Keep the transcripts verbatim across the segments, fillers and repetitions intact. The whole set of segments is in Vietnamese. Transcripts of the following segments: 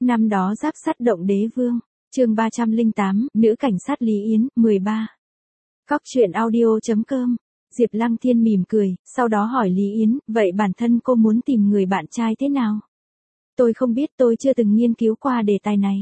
Năm đó giáp sắt động đế vương, chương ba trăm lẻ tám, nữ cảnh sát Lý Yến, mười ba. Cóc truyện audio chấm com. Diệp Lăng Thiên mỉm cười, sau đó hỏi Lý Yến, vậy bản thân cô muốn tìm người bạn trai thế nào? Tôi không biết, tôi chưa từng nghiên cứu qua đề tài này.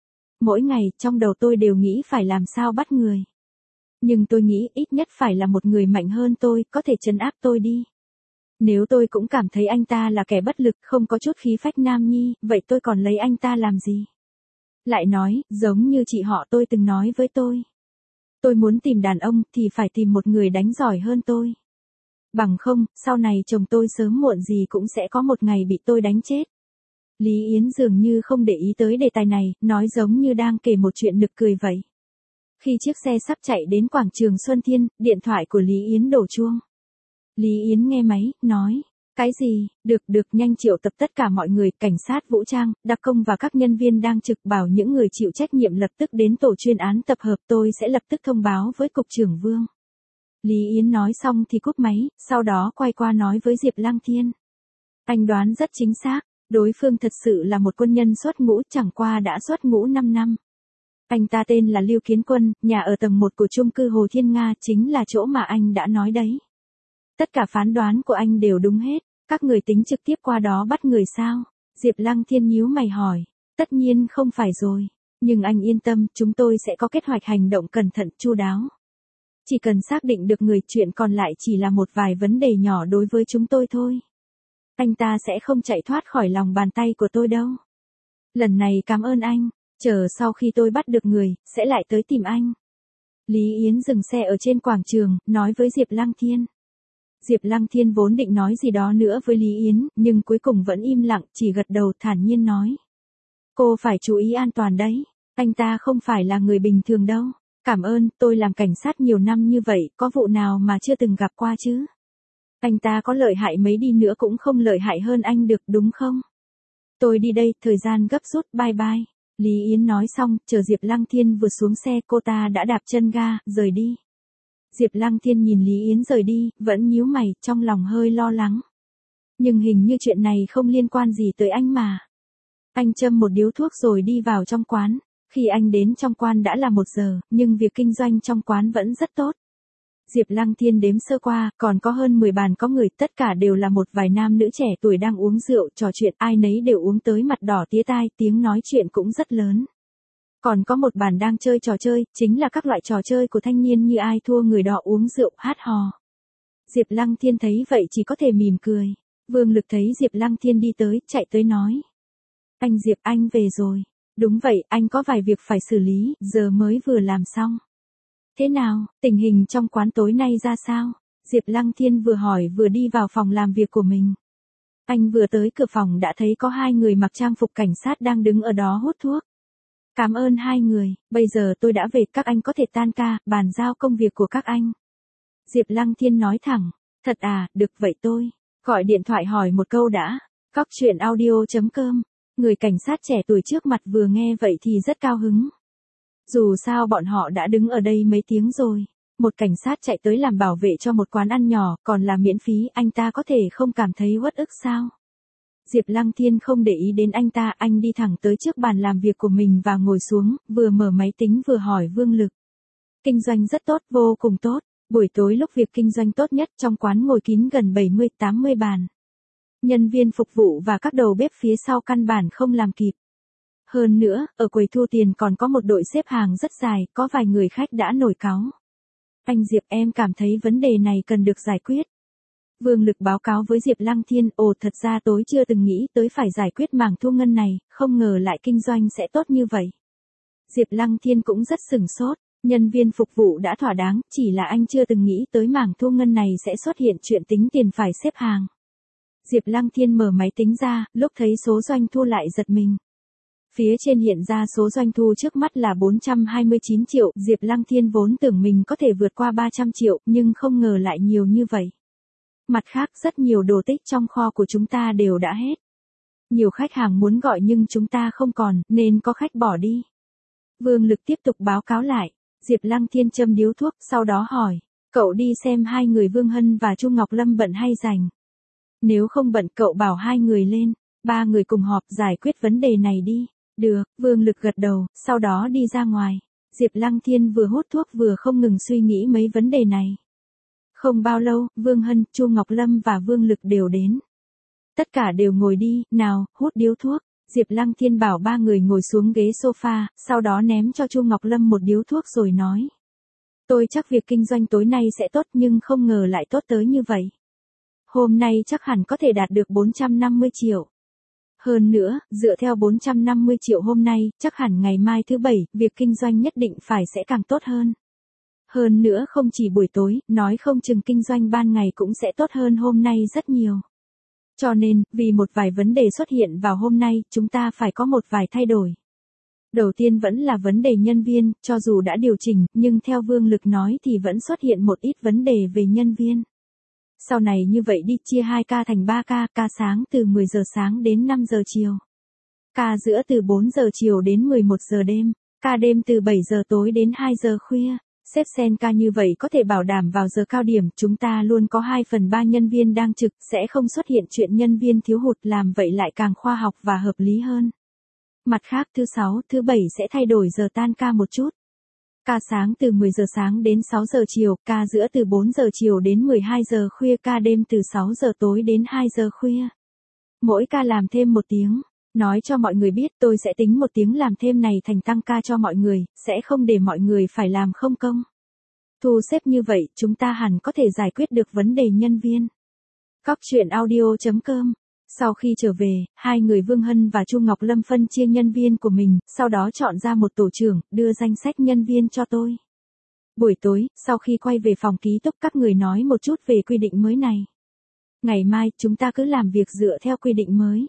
Mỗi ngày, trong đầu tôi đều nghĩ phải làm sao bắt người. Nhưng tôi nghĩ ít nhất phải là một người mạnh hơn tôi, có thể trấn áp tôi đi. Nếu tôi cũng cảm thấy anh ta là kẻ bất lực, không có chút khí phách nam nhi, vậy tôi còn lấy anh ta làm gì? Lại nói, giống như chị họ tôi từng nói với tôi. Tôi muốn tìm đàn ông thì phải tìm một người đánh giỏi hơn tôi. Bằng không, sau này chồng tôi sớm muộn gì cũng sẽ có một ngày bị tôi đánh chết. Lý Yến dường như không để ý tới đề tài này, nói giống như đang kể một chuyện nực cười vậy. Khi chiếc xe sắp chạy đến quảng trường Xuân Thiên, điện thoại của Lý Yến đổ chuông. Lý Yến nghe máy, nói, cái gì, được được nhanh triệu tập tất cả mọi người, cảnh sát vũ trang, đặc công và các nhân viên đang trực, bảo những người chịu trách nhiệm lập tức đến tổ chuyên án tập hợp, tôi sẽ lập tức thông báo với cục trưởng Vương. Lý Yến nói xong thì cúp máy, sau đó quay qua nói với Diệp Lăng Thiên. Anh đoán rất chính xác, đối phương thật sự là một quân nhân xuất ngũ, chẳng qua đã xuất ngũ năm năm. Anh ta tên là Lưu Kiến Quân, nhà ở tầng một của chung cư Hồ Thiên Nga, chính là chỗ mà anh đã nói đấy. Tất cả phán đoán của anh đều đúng hết, các người tính trực tiếp qua đó bắt người sao? Diệp Lăng Thiên nhíu mày hỏi, tất nhiên không phải rồi, nhưng anh yên tâm, chúng tôi sẽ có kế hoạch hành động cẩn thận, chu đáo. Chỉ cần xác định được người, chuyện còn lại chỉ là một vài vấn đề nhỏ đối với chúng tôi thôi. Anh ta sẽ không chạy thoát khỏi lòng bàn tay của tôi đâu. Lần này cảm ơn anh, chờ sau khi tôi bắt được người, sẽ lại tới tìm anh. Lý Yến dừng xe ở trên quảng trường, nói với Diệp Lăng Thiên. Diệp Lăng Thiên vốn định nói gì đó nữa với Lý Yến, nhưng cuối cùng vẫn im lặng, chỉ gật đầu thản nhiên nói. Cô phải chú ý an toàn đấy, anh ta không phải là người bình thường đâu. Cảm ơn, tôi làm cảnh sát nhiều năm như vậy, có vụ nào mà chưa từng gặp qua chứ? Anh ta có lợi hại mấy đi nữa cũng không lợi hại hơn anh được, đúng không? Tôi đi đây, thời gian gấp rút, bye bye. Lý Yến nói xong, chờ Diệp Lăng Thiên vừa xuống xe, cô ta đã đạp chân ga, rời đi. Diệp Lăng Thiên nhìn Lý Yến rời đi, vẫn nhíu mày, trong lòng hơi lo lắng. Nhưng hình như chuyện này không liên quan gì tới anh mà. Anh châm một điếu thuốc rồi đi vào trong quán. Khi anh đến trong quán đã là một giờ, nhưng việc kinh doanh trong quán vẫn rất tốt. Diệp Lăng Thiên đếm sơ qua, còn có hơn mười bàn có người, tất cả đều là một vài nam nữ trẻ tuổi đang uống rượu, trò chuyện, ai nấy đều uống tới mặt đỏ tía tai, tiếng nói chuyện cũng rất lớn. Còn có một bàn đang chơi trò chơi, chính là các loại trò chơi của thanh niên như ai thua người đó uống rượu, hát hò. Diệp Lăng Thiên thấy vậy chỉ có thể mỉm cười. Vương Lực thấy Diệp Lăng Thiên đi tới, chạy tới nói. Anh Diệp, anh về rồi. Đúng vậy, anh có vài việc phải xử lý, giờ mới vừa làm xong. Thế nào, tình hình trong quán tối nay ra sao? Diệp Lăng Thiên vừa hỏi vừa đi vào phòng làm việc của mình. Anh vừa tới cửa phòng đã thấy có hai người mặc trang phục cảnh sát đang đứng ở đó hút thuốc. Cảm ơn hai người, bây giờ tôi đã về, các anh có thể tan ca, bàn giao công việc của các anh. Diệp Lăng Thiên nói thẳng, thật à, được vậy tôi, gọi điện thoại hỏi một câu đã. Cóc truyện audio chấm com. Người cảnh sát trẻ tuổi trước mặt vừa nghe vậy thì rất cao hứng. Dù sao bọn họ đã đứng ở đây mấy tiếng rồi. Một cảnh sát chạy tới làm bảo vệ cho một quán ăn nhỏ, còn là miễn phí, anh ta có thể không cảm thấy uất ức sao? Diệp Lăng Thiên không để ý đến anh ta, anh đi thẳng tới trước bàn làm việc của mình và ngồi xuống, vừa mở máy tính vừa hỏi Vương Lực. Kinh doanh rất tốt, vô cùng tốt. Buổi tối lúc việc kinh doanh tốt nhất, trong quán ngồi kín gần bảy mươi tám mươi bàn. Nhân viên phục vụ và các đầu bếp phía sau căn bản không làm kịp. Hơn nữa, ở quầy thu tiền còn có một đội xếp hàng rất dài, có vài người khách đã nổi cáu. Anh Diệp, em cảm thấy vấn đề này cần được giải quyết. Vương Lực báo cáo với Diệp Lăng Thiên, ồ thật ra tối chưa từng nghĩ tới phải giải quyết mảng thu ngân này, không ngờ lại kinh doanh sẽ tốt như vậy. Diệp Lăng Thiên cũng rất sửng sốt, nhân viên phục vụ đã thỏa đáng, chỉ là anh chưa từng nghĩ tới mảng thu ngân này sẽ xuất hiện chuyện tính tiền phải xếp hàng. Diệp Lăng Thiên mở máy tính ra, lúc thấy số doanh thu lại giật mình. Phía trên hiện ra số doanh thu trước mắt là bốn trăm hai mươi chín triệu, Diệp Lăng Thiên vốn tưởng mình có thể vượt qua ba trăm triệu, nhưng không ngờ lại nhiều như vậy. Mặt khác, rất nhiều đồ tích trong kho của chúng ta đều đã hết. Nhiều khách hàng muốn gọi nhưng chúng ta không còn, nên có khách bỏ đi. Vương Lực tiếp tục báo cáo lại. Diệp Lăng Thiên châm điếu thuốc, sau đó hỏi, cậu đi xem hai người Vương Hân và Chu Ngọc Lâm bận hay rảnh? Nếu không bận cậu bảo hai người lên, ba người cùng họp giải quyết vấn đề này đi. Được, Vương Lực gật đầu, sau đó đi ra ngoài. Diệp Lăng Thiên vừa hút thuốc vừa không ngừng suy nghĩ mấy vấn đề này. Không bao lâu, Vương Hân, Chu Ngọc Lâm và Vương Lực đều đến. Tất cả đều ngồi đi, nào, hút điếu thuốc. Diệp Lăng Thiên bảo ba người ngồi xuống ghế sofa, sau đó ném cho Chu Ngọc Lâm một điếu thuốc rồi nói. Tôi chắc việc kinh doanh tối nay sẽ tốt nhưng không ngờ lại tốt tới như vậy. Hôm nay chắc hẳn có thể đạt được bốn trăm năm mươi triệu. Hơn nữa, dựa theo bốn trăm năm mươi triệu hôm nay, chắc hẳn ngày mai thứ bảy, việc kinh doanh nhất định phải sẽ càng tốt hơn. Hơn nữa không chỉ buổi tối, nói không chừng kinh doanh ban ngày cũng sẽ tốt hơn hôm nay rất nhiều. Cho nên, vì một vài vấn đề xuất hiện vào hôm nay, chúng ta phải có một vài thay đổi. Đầu tiên vẫn là vấn đề nhân viên, cho dù đã điều chỉnh, nhưng theo Vương Lực nói thì vẫn xuất hiện một ít vấn đề về nhân viên. Sau này như vậy đi, chia hai ca thành ba ca, ca sáng từ mười giờ sáng đến năm giờ chiều. Ca giữa từ bốn giờ chiều đến mười một giờ đêm, ca đêm từ bảy giờ tối đến hai giờ khuya. Xếp xen ca như vậy có thể bảo đảm vào giờ cao điểm, chúng ta luôn có hai phần ba nhân viên đang trực, sẽ không xuất hiện chuyện nhân viên thiếu hụt, làm vậy lại càng khoa học và hợp lý hơn. Mặt khác, thứ sáu, thứ bảy sẽ thay đổi giờ tan ca một chút. Ca sáng từ mười giờ sáng đến sáu giờ chiều, ca giữa từ bốn giờ chiều đến mười hai giờ khuya, ca đêm từ sáu giờ tối đến hai giờ khuya. Mỗi ca làm thêm một tiếng. Nói cho mọi người biết tôi sẽ tính một tiếng làm thêm này thành tăng ca cho mọi người, sẽ không để mọi người phải làm không công. Thu xếp như vậy, chúng ta hẳn có thể giải quyết được vấn đề nhân viên. Cóc truyện audio chấm com. Sau khi trở về, hai người Vương Hân và Chu Ngọc Lâm phân chia nhân viên của mình, sau đó chọn ra một tổ trưởng, đưa danh sách nhân viên cho tôi. Buổi tối, sau khi quay về phòng ký túc các người nói một chút về quy định mới này. Ngày mai, chúng ta cứ làm việc dựa theo quy định mới.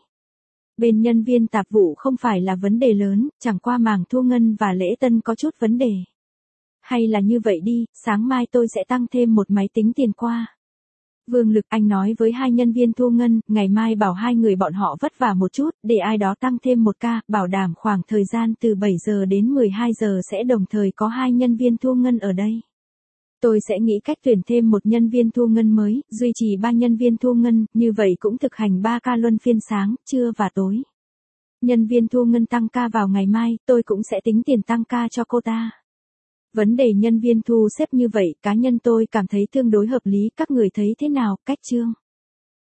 Bên nhân viên tạp vụ không phải là vấn đề lớn, chẳng qua mảng thu ngân và lễ tân có chút vấn đề. Hay là như vậy đi, sáng mai tôi sẽ tăng thêm một máy tính tiền qua. Vương Lực, anh nói với hai nhân viên thu ngân, ngày mai bảo hai người bọn họ vất vả một chút, để ai đó tăng thêm một ca, bảo đảm khoảng thời gian từ bảy giờ đến mười hai giờ sẽ đồng thời có hai nhân viên thu ngân ở đây. Tôi sẽ nghĩ cách tuyển thêm một nhân viên thu ngân mới, duy trì ba nhân viên thu ngân, như vậy cũng thực hành ba ca luân phiên sáng, trưa và tối. Nhân viên thu ngân tăng ca vào ngày mai, tôi cũng sẽ tính tiền tăng ca cho cô ta. Vấn đề nhân viên thu xếp như vậy, cá nhân tôi cảm thấy tương đối hợp lý, các người thấy thế nào, Cách Trương?